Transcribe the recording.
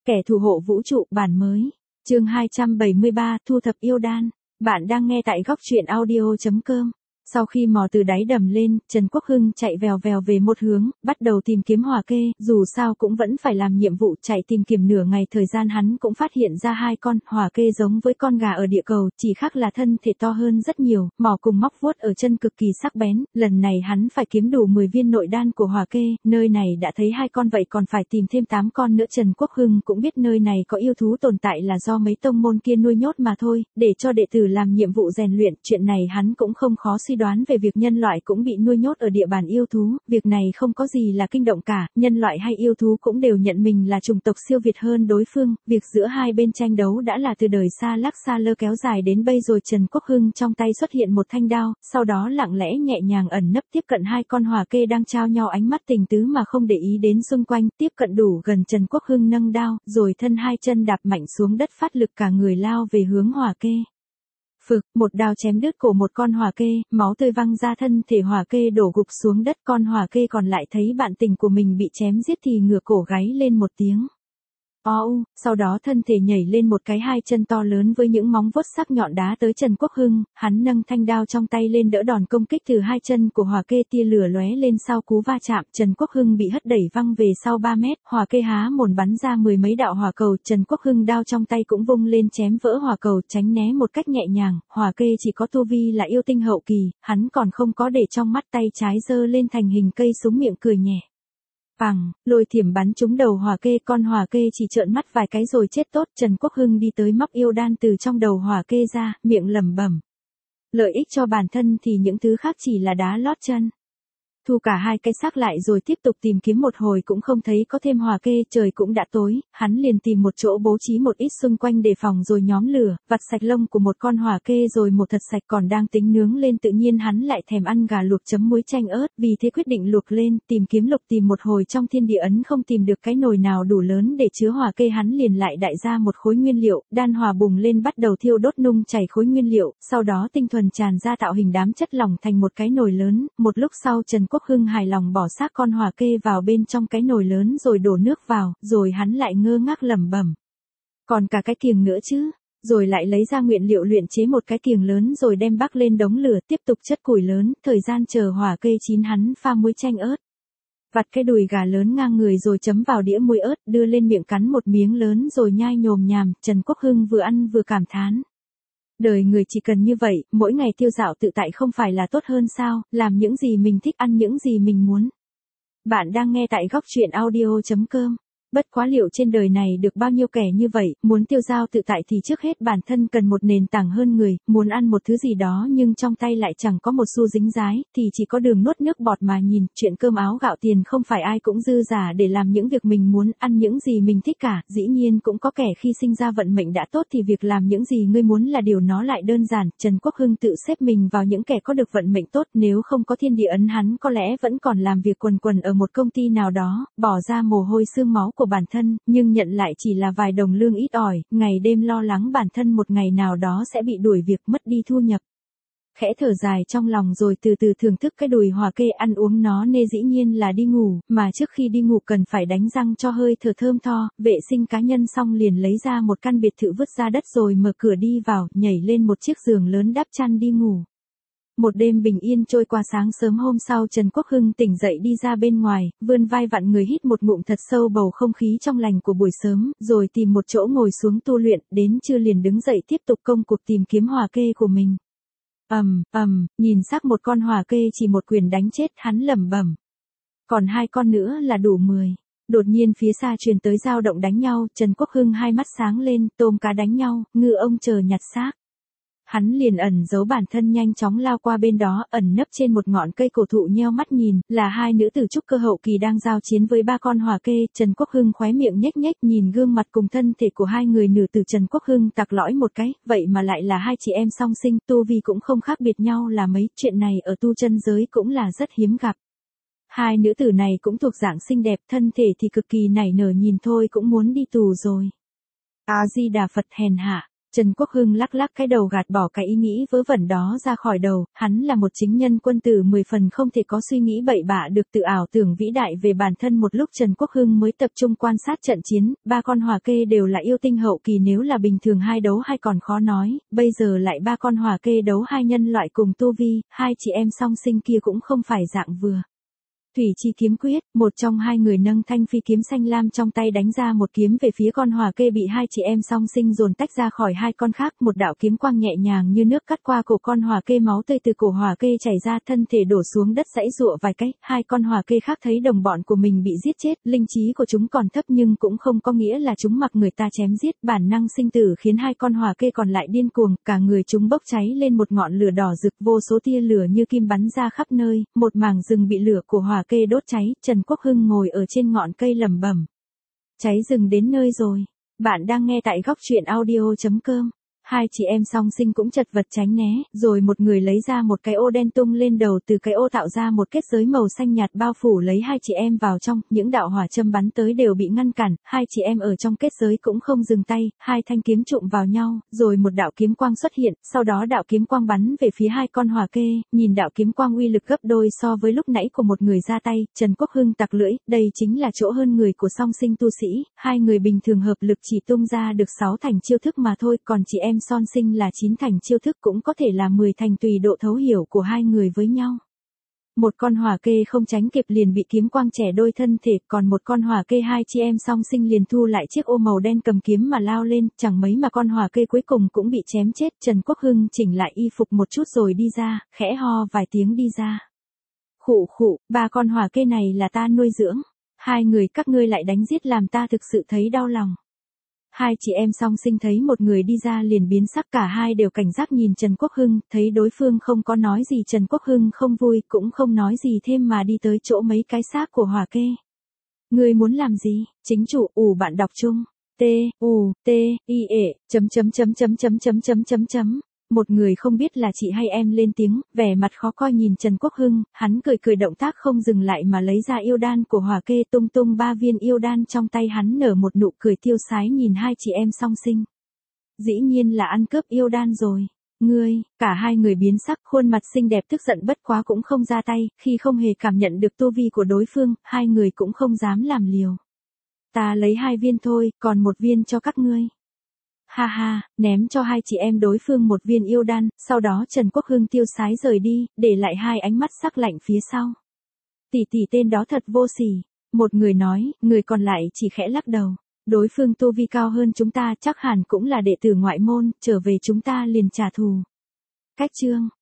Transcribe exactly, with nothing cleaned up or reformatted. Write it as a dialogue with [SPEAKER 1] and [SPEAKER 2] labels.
[SPEAKER 1] Kẻ thủ hộ vũ trụ bản mới. Chương hai trăm bảy mươi ba, thu thập yêu đan. Bạn đang nghe tại góc truyện audio chấm com. Sau khi mò từ đáy đầm lên, Trần Quốc Hưng chạy vèo vèo về một hướng, bắt đầu tìm kiếm hỏa kê, dù sao cũng vẫn phải làm nhiệm vụ, chạy tìm kiếm nửa ngày thời gian hắn cũng phát hiện ra hai con hỏa kê giống với con gà ở địa cầu, chỉ khác là thân thể to hơn rất nhiều, mỏ cùng móc vuốt ở chân cực kỳ sắc bén, lần này hắn phải kiếm đủ mười viên nội đan của hỏa kê, nơi này đã thấy hai con vậy còn phải tìm thêm tám con nữa. Trần Quốc Hưng cũng biết nơi này có yêu thú tồn tại là do mấy tông môn kia nuôi nhốt mà thôi, để cho đệ tử làm nhiệm vụ rèn luyện, chuyện này hắn cũng không khó suy đoán về việc nhân loại cũng bị nuôi nhốt ở địa bàn yêu thú, việc này không có gì là kinh động cả, nhân loại hay yêu thú cũng đều nhận mình là chủng tộc siêu việt hơn đối phương, việc giữa hai bên tranh đấu đã là từ đời xa lắc xa lơ kéo dài đến bây rồi. Trần Quốc Hưng trong tay xuất hiện một thanh đao, sau đó lặng lẽ nhẹ nhàng ẩn nấp tiếp cận hai con hỏa kê đang trao nhau ánh mắt tình tứ mà không để ý đến xung quanh, tiếp cận đủ gần Trần Quốc Hưng nâng đao, rồi thân hai chân đạp mạnh xuống đất phát lực cả người lao về hướng hỏa kê. Phực, một đao chém đứt cổ một con hỏa kê, máu tươi văng ra, thân thể hỏa kê đổ gục xuống đất, con hỏa kê còn lại thấy bạn tình của mình bị chém giết thì ngửa cổ gáy lên một tiếng. Ô, sau đó thân thể nhảy lên một cái, hai chân to lớn với những móng vuốt sắc nhọn đá tới Trần Quốc Hưng, hắn nâng thanh đao trong tay lên đỡ đòn công kích từ hai chân của hỏa kê, tia lửa lóe lên sau cú va chạm, Trần Quốc Hưng bị hất đẩy văng về sau ba mét, hỏa kê há mồm bắn ra mười mấy đạo hỏa cầu, Trần Quốc Hưng đao trong tay cũng vung lên chém vỡ hỏa cầu, tránh né một cách nhẹ nhàng, hỏa kê chỉ có tu vi là yêu tinh hậu kỳ, hắn còn không có để trong mắt, tay trái giơ lên thành hình cây súng, miệng cười nhẹ. Bằng, lôi thiểm bắn trúng đầu hỏa kê, con hỏa kê chỉ trợn mắt vài cái rồi chết tốt. Trần Quốc Hưng đi tới móc yêu đan từ trong đầu hỏa kê ra, miệng lẩm bẩm. Lợi ích cho bản thân thì những thứ khác chỉ là đá lót chân. Thu cả hai cái xác lại rồi tiếp tục tìm kiếm một hồi cũng không thấy có thêm hỏa kê, trời cũng đã tối, hắn liền tìm một chỗ bố trí một ít xung quanh đề phòng rồi nhóm lửa, vặt sạch lông của một con hỏa kê rồi một thật sạch, còn đang tính nướng lên tự nhiên hắn lại thèm ăn gà luộc chấm muối chanh ớt, vì thế quyết định luộc lên, tìm kiếm lục tìm một hồi trong thiên địa ấn không tìm được cái nồi nào đủ lớn để chứa hỏa kê, hắn liền lại đại ra một khối nguyên liệu, đan hỏa bùng lên bắt đầu thiêu đốt nung chảy khối nguyên liệu, sau đó tinh thuần tràn ra tạo hình đám chất lỏng thành một cái nồi lớn, một lúc sau Trần Quốc Hưng hài lòng bỏ xác con hỏa kê vào bên trong cái nồi lớn rồi đổ nước vào, rồi hắn lại ngơ ngác lẩm bẩm. Còn cả cái kiềng nữa chứ, rồi lại lấy ra nguyên liệu luyện chế một cái kiềng lớn rồi đem bắc lên đống lửa, tiếp tục chất củi lớn, thời gian chờ hỏa kê chín hắn pha muối chanh ớt. Vặt cái đùi gà lớn ngang người rồi chấm vào đĩa muối ớt, đưa lên miệng cắn một miếng lớn rồi nhai nhồm nhàm, Trần Quốc Hưng vừa ăn vừa cảm thán. Đời người chỉ cần như vậy, mỗi ngày tiêu dạo tự tại không phải là tốt hơn sao, làm những gì mình thích, ăn những gì mình muốn. Bạn đang nghe tại góc truyện audio chấm com. Bất quá liệu trên đời này được bao nhiêu kẻ như vậy, muốn tiêu dao tự tại thì trước hết bản thân cần một nền tảng hơn người, muốn ăn một thứ gì đó nhưng trong tay lại chẳng có một xu dính dái, thì chỉ có đường nuốt nước bọt mà nhìn, chuyện cơm áo gạo tiền không phải ai cũng dư giả để làm những việc mình muốn, ăn những gì mình thích cả, dĩ nhiên cũng có kẻ khi sinh ra vận mệnh đã tốt thì việc làm những gì ngươi muốn là điều nó lại đơn giản. Trần Quốc Hưng tự xếp mình vào những kẻ có được vận mệnh tốt, nếu không có thiên địa ấn hắn có lẽ vẫn còn làm việc quần quần ở một công ty nào đó, bỏ ra mồ hôi xương máu của bản thân, nhưng nhận lại chỉ là vài đồng lương ít ỏi, ngày đêm lo lắng bản thân một ngày nào đó sẽ bị đuổi việc, mất đi thu nhập. Khẽ thở dài trong lòng rồi từ từ thưởng thức cái đùi hỏa kê, ăn uống nó nê, dĩ nhiên là đi ngủ, mà trước khi đi ngủ cần phải đánh răng cho hơi thở thơm tho, vệ sinh cá nhân xong liền lấy ra một căn biệt thự vứt ra đất rồi mở cửa đi vào, nhảy lên một chiếc giường lớn đắp chăn đi ngủ. Một đêm bình yên trôi qua, sáng sớm hôm sau Trần Quốc Hưng tỉnh dậy đi ra bên ngoài, vươn vai vặn người hít một ngụm thật sâu bầu không khí trong lành của buổi sớm, rồi tìm một chỗ ngồi xuống tu luyện, đến trưa liền đứng dậy tiếp tục công cuộc tìm kiếm hỏa kê của mình. Ầm, ầm, nhìn xác một con hỏa kê chỉ một quyền đánh chết, hắn lẩm bẩm. Còn hai con nữa là đủ mười. Đột nhiên phía xa truyền tới dao động đánh nhau, Trần Quốc Hưng hai mắt sáng lên, tôm cá đánh nhau, ngư ông chờ nhặt xác. Hắn liền ẩn giấu bản thân nhanh chóng lao qua bên đó, ẩn nấp trên một ngọn cây cổ thụ nheo mắt nhìn, là hai nữ tử trúc cơ hậu kỳ đang giao chiến với ba con hỏa kê. Trần Quốc Hưng khóe miệng nhếch nhếch nhìn gương mặt cùng thân thể của hai người nữ tử, Trần Quốc Hưng tặc lõi một cái, vậy mà lại là hai chị em song sinh, tu vi cũng không khác biệt nhau là mấy, chuyện này ở tu chân giới cũng là rất hiếm gặp. Hai nữ tử này cũng thuộc dạng xinh đẹp, thân thể thì cực kỳ nảy nở, nhìn thôi cũng muốn đi tù rồi. A Di Đà Phật. Hèn hạ. Trần Quốc Hưng lắc lắc cái đầu gạt bỏ cái ý nghĩ vớ vẩn đó ra khỏi đầu, hắn là một chính nhân quân tử mười phần không thể có suy nghĩ bậy bạ được, tự ảo tưởng vĩ đại về bản thân. Một lúc Trần Quốc Hưng mới tập trung quan sát trận chiến, ba con hỏa kê đều là yêu tinh hậu kỳ, nếu là bình thường hai đấu hai còn khó nói, bây giờ lại ba con hỏa kê đấu hai nhân loại cùng tu vi, hai chị em song sinh kia cũng không phải dạng vừa. Thủy chi kiếm quyết, một trong hai người nâng thanh phi kiếm xanh lam trong tay đánh ra một kiếm về phía con hỏa kê bị hai chị em song sinh dồn tách ra khỏi hai con khác, một đạo kiếm quang nhẹ nhàng như nước cắt qua cổ con hỏa kê, máu tươi từ cổ hỏa kê chảy ra, thân thể đổ xuống đất giãy giụa vài cái. Hai con hỏa kê khác thấy đồng bọn của mình bị giết chết, linh trí của chúng còn thấp nhưng cũng không có nghĩa là chúng mặc người ta chém giết, bản năng sinh tử khiến hai con hỏa kê còn lại điên cuồng, cả người chúng bốc cháy lên một ngọn lửa đỏ rực, vô số tia lửa như kim bắn ra khắp nơi, một mảng rừng bị lửa của hỏa kê đốt cháy. Trần Quốc Hưng ngồi ở trên ngọn cây lẩm bẩm. Cháy rừng đến nơi rồi. Bạn đang nghe tại góc truyện audio chấm com. Hai chị em song sinh cũng chật vật tránh né, rồi một người lấy ra một cái ô đen tung lên đầu, từ cái ô tạo ra một kết giới màu xanh nhạt bao phủ lấy hai chị em vào trong, những đạo hỏa châm bắn tới đều bị ngăn cản, hai chị em ở trong kết giới cũng không dừng tay, hai thanh kiếm trụng vào nhau, rồi một đạo kiếm quang xuất hiện, sau đó đạo kiếm quang bắn về phía hai con hỏa kê, nhìn đạo kiếm quang uy lực gấp đôi so với lúc nãy của một người ra tay, Trần Quốc Hưng tặc lưỡi, đây chính là chỗ hơn người của song sinh tu sĩ, hai người bình thường hợp lực chỉ tung ra được sáu thành chiêu thức mà thôi, còn chị em son sinh là chín thành chiêu thức, cũng có thể là mười thành tùy độ thấu hiểu của hai người với nhau. Một con hỏa kê không tránh kịp liền bị kiếm quang chẻ đôi thân thể, còn một con hỏa kê hai chị em song sinh liền thu lại chiếc ô màu đen cầm kiếm mà lao lên, chẳng mấy mà con hỏa kê cuối cùng cũng bị chém chết. Trần Quốc Hưng chỉnh lại y phục một chút rồi đi ra, khẽ ho vài tiếng đi ra. Khụ khụ, ba con hỏa kê này là ta nuôi dưỡng, hai người các ngươi lại đánh giết làm ta thực sự thấy đau lòng. Hai chị em song sinh thấy một người đi ra liền biến sắc, cả hai đều cảnh giác nhìn Trần Quốc Hưng, thấy đối phương không có nói gì Trần Quốc Hưng không vui, cũng không nói gì thêm mà đi tới chỗ mấy cái xác của hỏa kê. Ngươi muốn làm gì? Chính chủ, ủ bạn đọc chung. T, U, T, I, E, chấm chấm chấm chấm chấm chấm chấm chấm chấm. Một người không biết là chị hay em lên tiếng, vẻ mặt khó coi nhìn Trần Quốc Hưng, hắn cười cười, động tác không dừng lại mà lấy ra yêu đan của hỏa kê, tung tung ba viên yêu đan trong tay, hắn nở một nụ cười tiêu sái nhìn hai chị em song sinh. Dĩ nhiên là ăn cướp yêu đan rồi. Ngươi, cả hai người biến sắc, khuôn mặt xinh đẹp tức giận, bất quá cũng không ra tay, khi không hề cảm nhận được tu vi của đối phương, hai người cũng không dám làm liều. Ta lấy hai viên thôi, còn một viên cho các ngươi. Ha ha, ném cho hai chị em đối phương một viên yêu đan, sau đó Trần Quốc Hưng tiêu sái rời đi, để lại hai ánh mắt sắc lạnh phía sau. Tỷ tỷ tên đó thật vô sỉ, một người nói, người còn lại chỉ khẽ lắc đầu. Đối phương tu vi cao hơn chúng ta, chắc hẳn cũng là đệ tử ngoại môn, trở về chúng ta liền trả thù. Cách chương